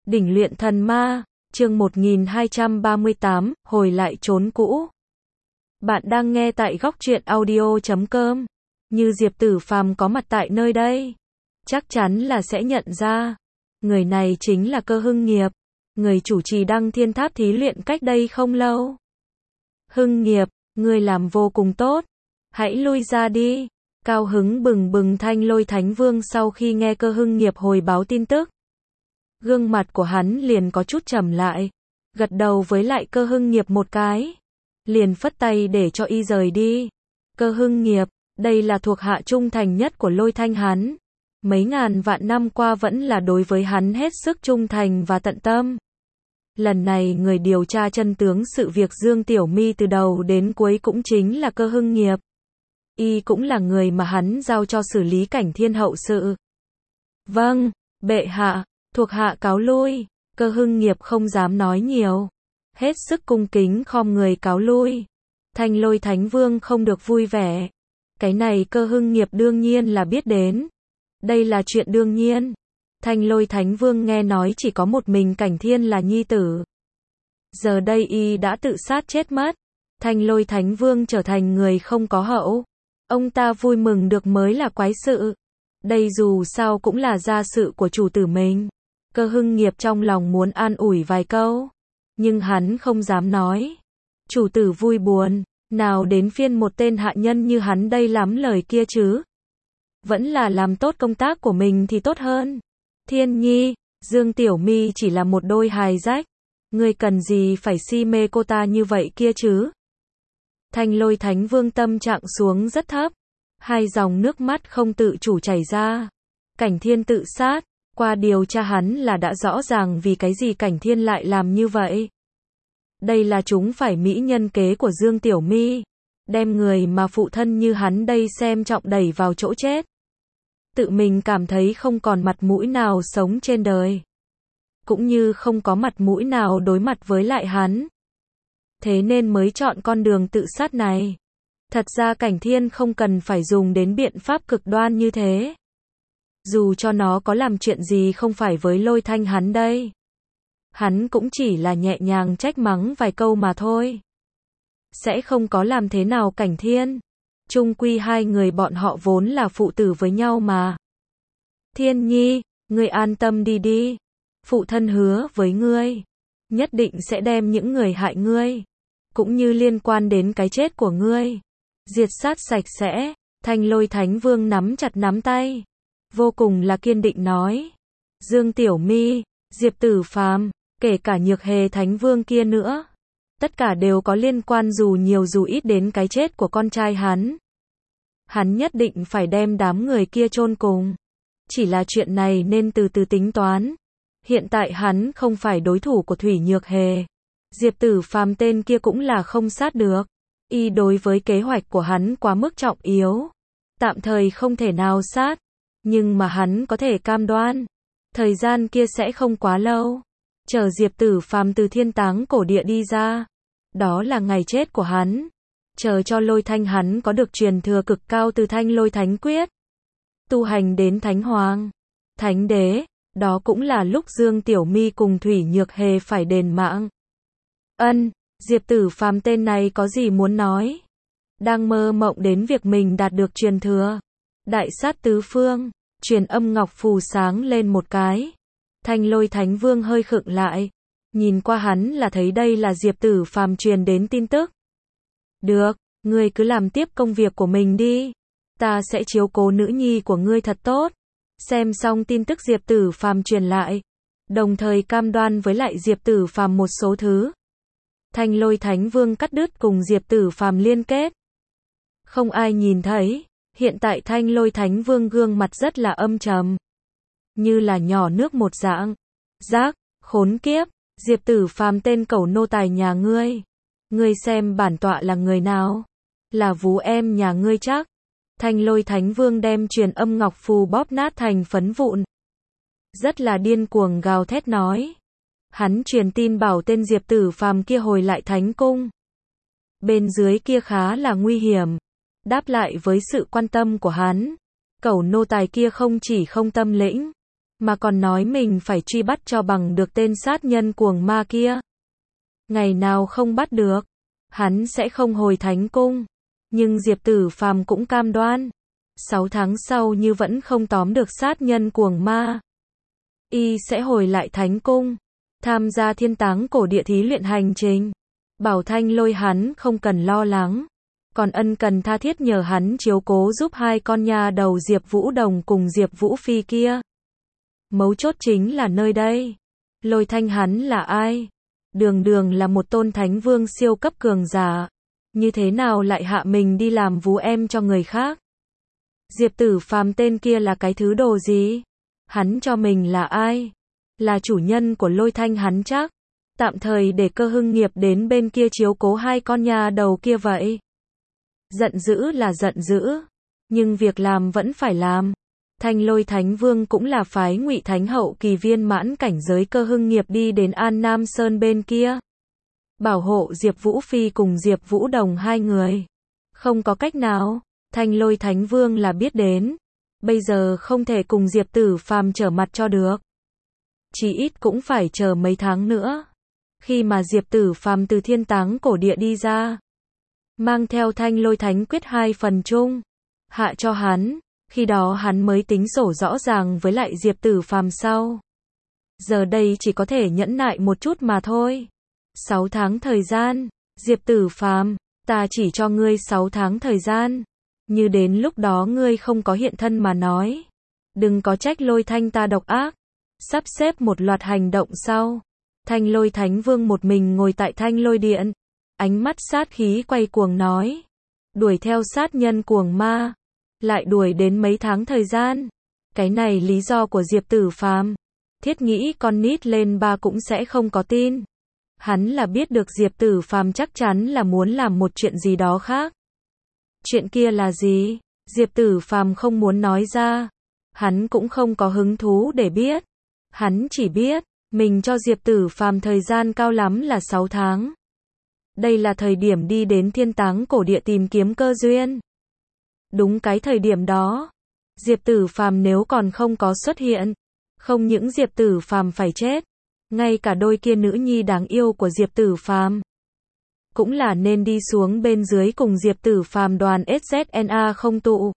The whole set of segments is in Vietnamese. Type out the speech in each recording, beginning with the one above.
Đỉnh luyện thần ma, chương 1238, hồi lại chốn cũ. Bạn đang nghe tại góc truyện audio.com. Như Diệp Tử Phàm có mặt tại nơi đây, chắc chắn là sẽ nhận ra. Người này chính là Cơ Hưng Nghiệp, người chủ trì Đăng Thiên Tháp thí luyện cách đây không lâu. Hưng Nghiệp, ngươi làm vô cùng tốt. Hãy lui ra đi. Cao hứng bừng bừng Thanh Lôi Thánh Vương sau khi nghe Cơ Hưng Nghiệp hồi báo tin tức. Gương mặt của hắn liền có chút trầm lại, gật đầu với lại Cơ Hưng Nghiệp một cái, liền phất tay để cho y rời đi. Cơ Hưng Nghiệp, đây là thuộc hạ trung thành nhất của Lôi Thanh hắn, mấy ngàn vạn năm qua vẫn là đối với hắn hết sức trung thành và tận tâm. Lần này người điều tra chân tướng sự việc Dương Tiểu My từ đầu đến cuối cũng chính là Cơ Hưng Nghiệp. Y cũng là người mà hắn giao cho xử lý Cảnh Thiên hậu sự. Vâng, bệ hạ. Thuộc hạ cáo lui. Cơ Hưng Nghiệp không dám nói nhiều, hết sức cung kính khom người cáo lui. Thanh Lôi Thánh Vương không được vui vẻ. Cái này Cơ Hưng Nghiệp đương nhiên là biết đến. Đây là chuyện đương nhiên. Thanh Lôi Thánh Vương nghe nói chỉ có một mình Cảnh Thiên là nhi tử. Giờ đây y đã tự sát chết mất. Thanh Lôi Thánh Vương trở thành người không có hậu. Ông ta vui mừng được mới là quái sự. Đây dù sao cũng là gia sự của chủ tử mình. Cơ Hưng Nghiệp trong lòng muốn an ủi vài câu, nhưng hắn không dám nói. Chủ tử vui buồn, nào đến phiên một tên hạ nhân như hắn đây lắm lời kia chứ. Vẫn là làm tốt công tác của mình thì tốt hơn. Thiên Nhi, Dương Tiểu My chỉ là một đôi hài rách. Ngươi cần gì phải si mê cô ta như vậy kia chứ? Thanh Lôi Thánh Vương tâm trạng xuống rất thấp. Hai dòng nước mắt không tự chủ chảy ra. Cảnh Thiên tự sát. Qua điều tra hắn là đã rõ ràng vì cái gì Cảnh Thiên lại làm như vậy. Đây là chúng phải mỹ nhân kế của Dương Tiểu My. Đem người mà phụ thân như hắn đây xem trọng đẩy vào chỗ chết. Tự mình cảm thấy không còn mặt mũi nào sống trên đời. Cũng như không có mặt mũi nào đối mặt với lại hắn. Thế nên mới chọn con đường tự sát này. Thật ra Cảnh Thiên không cần phải dùng đến biện pháp cực đoan như thế. Dù cho nó có làm chuyện gì không phải với Lôi Thanh hắn đây. Hắn cũng chỉ là nhẹ nhàng trách mắng vài câu mà thôi. Sẽ không có làm thế nào Cảnh Thiên. Chung quy hai người bọn họ vốn là phụ tử với nhau mà. Thiên Nhi, ngươi an tâm đi đi. Phụ thân hứa với ngươi, nhất định sẽ đem những người hại ngươi, cũng như liên quan đến cái chết của ngươi, diệt sát sạch sẽ. Thanh Lôi Thánh Vương nắm chặt nắm tay, vô cùng là kiên định nói. Dương Tiểu My, Diệp Tử Phàm, kể cả Nhược Hề Thánh Vương kia nữa, tất cả đều có liên quan dù nhiều dù ít đến cái chết của con trai hắn. Hắn nhất định phải đem đám người kia chôn cùng. Chỉ là chuyện này nên từ từ tính toán. Hiện tại hắn không phải đối thủ của Thủy Nhược Hề. Diệp Tử Phàm tên kia cũng là không sát được. Y đối với kế hoạch của hắn quá mức trọng yếu. Tạm thời không thể nào sát. Nhưng mà hắn có thể cam đoan. Thời gian kia sẽ không quá lâu. Chờ Diệp Tử Phàm từ thiên táng cổ địa đi ra. Đó là ngày chết của hắn. Chờ cho Lôi Thanh hắn có được truyền thừa cực cao từ Thanh Lôi Thánh Quyết. Tu hành đến Thánh Hoàng, Thánh Đế. Đó cũng là lúc Dương Tiểu My cùng Thủy Nhược Hề phải đền mạng. Diệp Tử Phàm tên này có gì muốn nói? Đang mơ mộng đến việc mình đạt được truyền thừa. Đại sát tứ phương, truyền âm ngọc phù sáng lên một cái. Thanh Lôi Thánh Vương hơi khựng lại. Nhìn qua hắn là thấy đây là Diệp Tử Phàm truyền đến tin tức. Được, ngươi cứ làm tiếp công việc của mình đi. Ta sẽ chiếu cố nữ nhi của ngươi thật tốt. Xem xong tin tức Diệp Tử Phàm truyền lại, đồng thời cam đoan với lại Diệp Tử Phàm một số thứ. Thanh Lôi Thánh Vương cắt đứt cùng Diệp Tử Phàm liên kết. Không ai nhìn thấy, hiện tại Thanh Lôi Thánh Vương gương mặt rất là âm trầm, như là nhỏ nước một dạng. Giác, khốn kiếp, Diệp Tử Phàm tên cẩu nô tài nhà ngươi. Ngươi xem bản tọa là người nào? Là vú em nhà ngươi chắc. Thanh Lôi Thánh Vương đem truyền âm ngọc phù bóp nát thành phấn vụn. Rất là điên cuồng gào thét nói. Hắn truyền tin bảo tên Diệp Tử Phàm kia hồi lại Thánh Cung. Bên dưới kia khá là nguy hiểm. Đáp lại với sự quan tâm của hắn, cẩu nô tài kia không chỉ không tâm lĩnh, mà còn nói mình phải truy bắt cho bằng được tên sát nhân cuồng ma kia. Ngày nào không bắt được, hắn sẽ không hồi thánh cung. Nhưng Diệp Tử Phàm cũng cam đoan, 6 tháng sau như vẫn không tóm được sát nhân cuồng ma, y sẽ hồi lại thánh cung, tham gia thiên táng cổ địa thí luyện hành trình. Bảo Thanh Lôi hắn không cần lo lắng, còn ân cần tha thiết nhờ hắn chiếu cố giúp hai con nha đầu Diệp Vũ Đồng cùng Diệp Vũ Phi kia. Mấu chốt chính là nơi đây. Lôi Thanh hắn là ai? Đường đường là một tôn thánh vương siêu cấp cường giả, như thế nào lại hạ mình đi làm vú em cho người khác? Diệp Tử Phàm tên kia là cái thứ đồ gì? Hắn cho mình là ai? Là chủ nhân của Lôi Thanh hắn chắc. Tạm thời để Cơ Hưng Nghiệp đến bên kia chiếu cố hai con nhà đầu kia vậy. Giận dữ là giận dữ, nhưng việc làm vẫn phải làm. Thanh Lôi Thánh Vương cũng là phái Ngụy Thánh hậu kỳ viên mãn cảnh giới Cơ Hưng Nghiệp đi đến An Nam Sơn bên kia, bảo hộ Diệp Vũ Phi cùng Diệp Vũ Đồng hai người. Không có cách nào, Thanh Lôi Thánh Vương là biết đến, bây giờ không thể cùng Diệp Tử Phàm trở mặt cho được. Chỉ ít cũng phải chờ mấy tháng nữa. Khi mà Diệp Tử Phàm từ thiên táng cổ địa đi ra, mang theo Thanh Lôi Thánh Quyết 2 phần chung, hạ cho hắn, khi đó hắn mới tính sổ rõ ràng với lại Diệp Tử Phàm sau. Giờ đây chỉ có thể nhẫn nại một chút mà thôi. 6 tháng thời gian, Diệp Tử Phàm, ta chỉ cho ngươi 6 tháng thời gian. Như đến lúc đó ngươi không có hiện thân mà nói, đừng có trách Lôi Thanh ta độc ác. Sắp xếp một loạt hành động sau, Thanh Lôi Thánh Vương một mình ngồi tại Thanh Lôi Điện, ánh mắt sát khí quay cuồng nói, đuổi theo sát nhân cuồng ma, lại đuổi đến mấy tháng thời gian. Cái này lý do của Diệp Tử Phàm, thiết nghĩ con nít lên 3 cũng sẽ không có tin. Hắn là biết được Diệp Tử Phàm chắc chắn là muốn làm một chuyện gì đó khác. Chuyện kia là gì? Diệp Tử Phàm không muốn nói ra. Hắn cũng không có hứng thú để biết. Hắn chỉ biết, mình cho Diệp Tử Phàm thời gian cao lắm là 6 tháng. Đây là thời điểm đi đến thiên táng cổ địa tìm kiếm cơ duyên. Đúng cái thời điểm đó, Diệp Tử Phàm nếu còn không có xuất hiện, không những Diệp Tử Phàm phải chết, ngay cả đôi kia nữ nhi đáng yêu của Diệp Tử Phàm cũng là nên đi xuống bên dưới cùng Diệp Tử Phàm đoàn SZNA không tụ.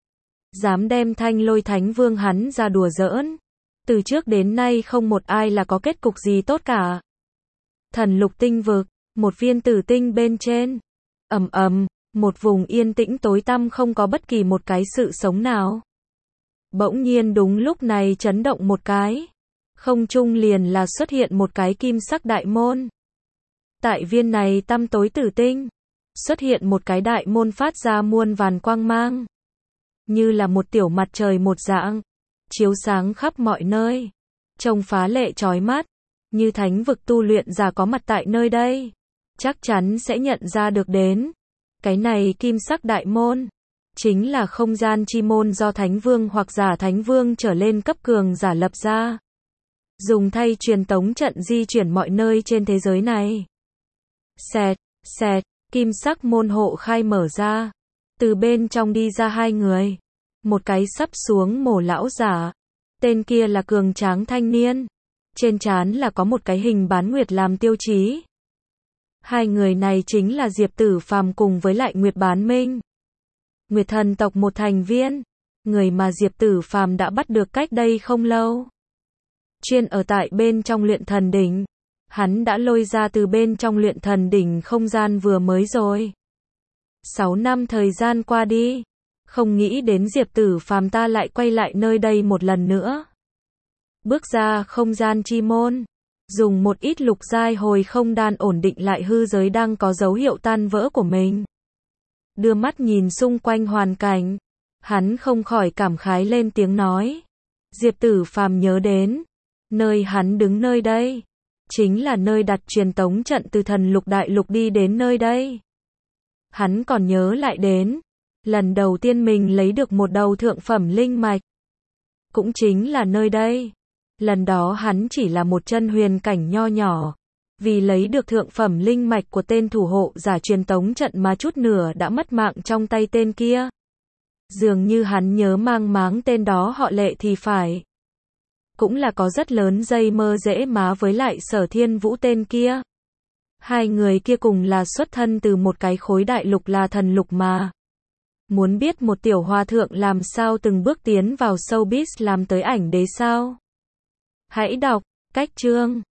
Dám đem Thanh Lôi Thánh Vương hắn ra đùa giỡn. Từ trước đến nay không một ai là có kết cục gì tốt cả. Thần Lục Tinh Vực, một viên tử tinh bên trên. Ầm ầm, một vùng yên tĩnh tối tăm không có bất kỳ một cái sự sống nào. Bỗng nhiên đúng lúc này chấn động một cái. Không trung liền là xuất hiện một cái kim sắc đại môn. Tại viên này tăm tối tử tinh, xuất hiện một cái đại môn phát ra muôn vàn quang mang. Như là một tiểu mặt trời một dạng, chiếu sáng khắp mọi nơi, trông phá lệ chói mắt, như thánh vực tu luyện giả có mặt tại nơi đây, chắc chắn sẽ nhận ra được đến. Cái này kim sắc đại môn, chính là không gian chi môn do thánh vương hoặc giả thánh vương trở lên cấp cường giả lập ra. Dùng thay truyền tống trận di chuyển mọi nơi trên thế giới này. Xẹt, xẹt, kim sắc môn hộ khai mở ra. Từ bên trong đi ra hai người. Một cái sắp xuống mổ lão giả. Tên kia là cường tráng thanh niên. Trên trán là có một cái hình bán nguyệt làm tiêu chí. Hai người này chính là Diệp Tử Phàm cùng với lại Nguyệt Bán Minh. Nguyệt thần tộc một thành viên. Người mà Diệp Tử Phàm đã bắt được cách đây không lâu. Chuyên ở tại bên trong luyện thần đỉnh. Hắn đã lôi ra từ bên trong luyện thần đỉnh không gian vừa mới rồi. 6 năm thời gian qua đi. Không nghĩ đến Diệp Tử Phàm ta lại quay lại nơi đây một lần nữa. Bước ra không gian chi môn. Dùng một ít lục giai hồi không đan ổn định lại hư giới đang có dấu hiệu tan vỡ của mình. Đưa mắt nhìn xung quanh hoàn cảnh. Hắn không khỏi cảm khái lên tiếng nói. Diệp Tử Phàm nhớ đến. Nơi hắn đứng nơi đây. Chính là nơi đặt truyền tống trận từ thần lục đại lục đi đến nơi đây. Hắn còn nhớ lại đến. Lần đầu tiên mình lấy được một đầu thượng phẩm linh mạch. Cũng chính là nơi đây. Lần đó hắn chỉ là một chân huyền cảnh nho nhỏ. Vì lấy được thượng phẩm linh mạch của tên thủ hộ giả truyền tống trận mà chút nửa đã mất mạng trong tay tên kia. Dường như hắn nhớ mang máng tên đó họ Lệ thì phải. cũng là có rất lớn dây mơ rễ má với lại Sở Thiên Vũ tên kia. Hai người kia cùng là xuất thân từ một cái khối đại lục là thần lục mà. Muốn biết một tiểu hòa thượng làm sao từng bước tiến vào showbiz làm tới ảnh đế sao? Hãy đọc cách chương